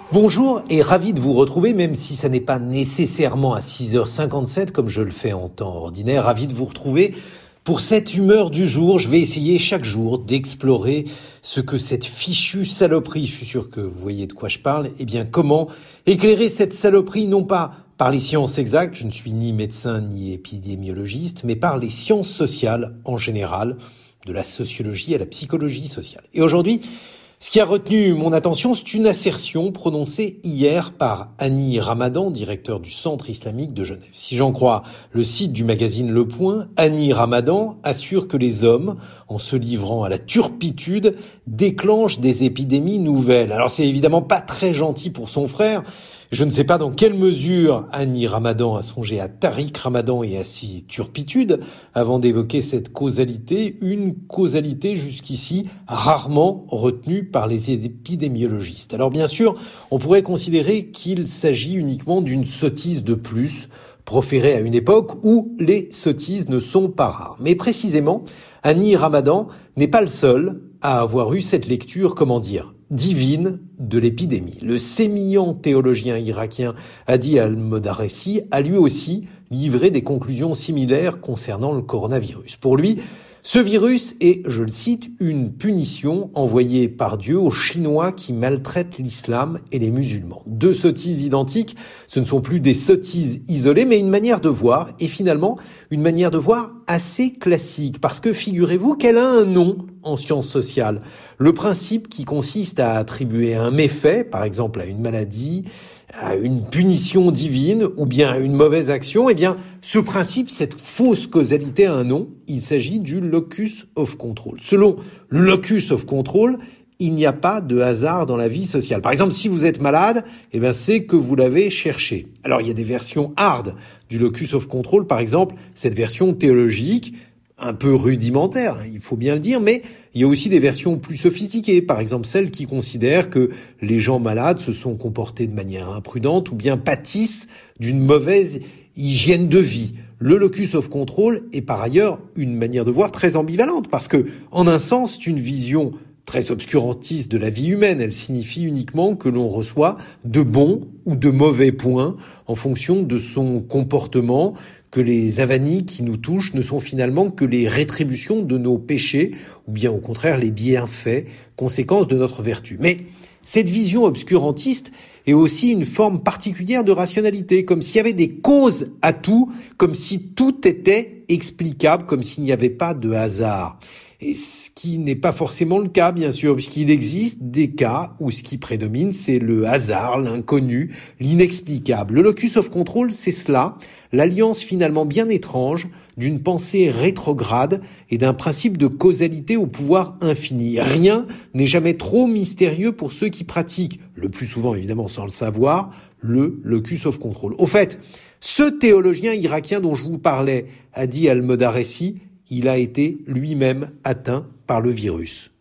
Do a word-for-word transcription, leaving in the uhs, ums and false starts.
Bonjour et ravi de vous retrouver, même si ça n'est pas nécessairement à six heures cinquante-sept comme je le fais en temps ordinaire. Ravi de vous retrouver pour cette humeur du jour. Je vais essayer chaque jour d'explorer ce que cette fichue saloperie, je suis sûr que vous voyez de quoi je parle, eh bien comment éclairer cette saloperie non pas par les sciences exactes, je ne suis ni médecin ni épidémiologiste, mais par les sciences sociales en général, de la sociologie à la psychologie sociale. Et aujourd'hui, ce qui a retenu mon attention, c'est une assertion prononcée hier par Annie Ramadan, directeur du Centre islamique de Genève. Si j'en crois le site du magazine Le Point, Annie Ramadan assure que les hommes, en se livrant à la turpitude, déclenchent des épidémies nouvelles. Alors c'est évidemment pas très gentil pour son frère. Je ne sais pas dans quelle mesure Annie Ramadan a songé à Tariq Ramadan et à ses turpitudes avant d'évoquer cette causalité, une causalité jusqu'ici rarement retenue par les épidémiologistes. Alors bien sûr, on pourrait considérer qu'il s'agit uniquement d'une sottise de plus, proférée à une époque où les sottises ne sont pas rares. Mais précisément, Annie Ramadan n'est pas le seul à avoir eu cette lecture, comment dire, divine de l'épidémie. Le sémillant théologien irakien Hadi al-Modarressi a lui aussi livré des conclusions similaires concernant le coronavirus. Pour lui, ce virus est, je le cite, une punition envoyée par Dieu aux Chinois qui maltraitent l'islam et les musulmans. Deux sottises identiques, ce ne sont plus des sottises isolées, mais une manière de voir, et finalement une manière de voir assez classique, parce que figurez-vous qu'elle a un nom en sciences sociales. Le principe qui consiste à attribuer un méfait, par exemple à une maladie, à une punition divine ou bien à une mauvaise action, eh bien, ce principe, cette fausse causalité a un nom. Il s'agit du locus of control. Selon le locus of control, il n'y a pas de hasard dans la vie sociale. Par exemple, si vous êtes malade, eh bien, c'est que vous l'avez cherché. Alors, il y a des versions hard du locus of control. Par exemple, cette version théologique, un peu rudimentaire, il faut bien le dire, mais il y a aussi des versions plus sophistiquées, par exemple celles qui considèrent que les gens malades se sont comportés de manière imprudente ou bien pâtissent d'une mauvaise hygiène de vie. Le locus of control est par ailleurs une manière de voir très ambivalente, parce que, en un sens, c'est une vision très obscurantiste de la vie humaine. Elle signifie uniquement que l'on reçoit de bons ou de mauvais points en fonction de son comportement, que les avanies qui nous touchent ne sont finalement que les rétributions de nos péchés, ou bien au contraire les bienfaits, conséquences de notre vertu. Mais cette vision obscurantiste est aussi une forme particulière de rationalité, comme s'il y avait des causes à tout, comme si tout était explicable, comme s'il n'y avait pas de hasard. Et ce qui n'est pas forcément le cas, bien sûr, puisqu'il existe des cas où ce qui prédomine, c'est le hasard, l'inconnu, l'inexplicable. Le locus of control, c'est cela, l'alliance finalement bien étrange d'une pensée rétrograde et d'un principe de causalité au pouvoir infini. Rien n'est jamais trop mystérieux pour ceux qui pratiquent, le plus souvent évidemment sans le savoir, le locus of control. Au fait, ce théologien irakien dont je vous parlais, Hadi al-Modarressi, il a été lui-même atteint par le virus.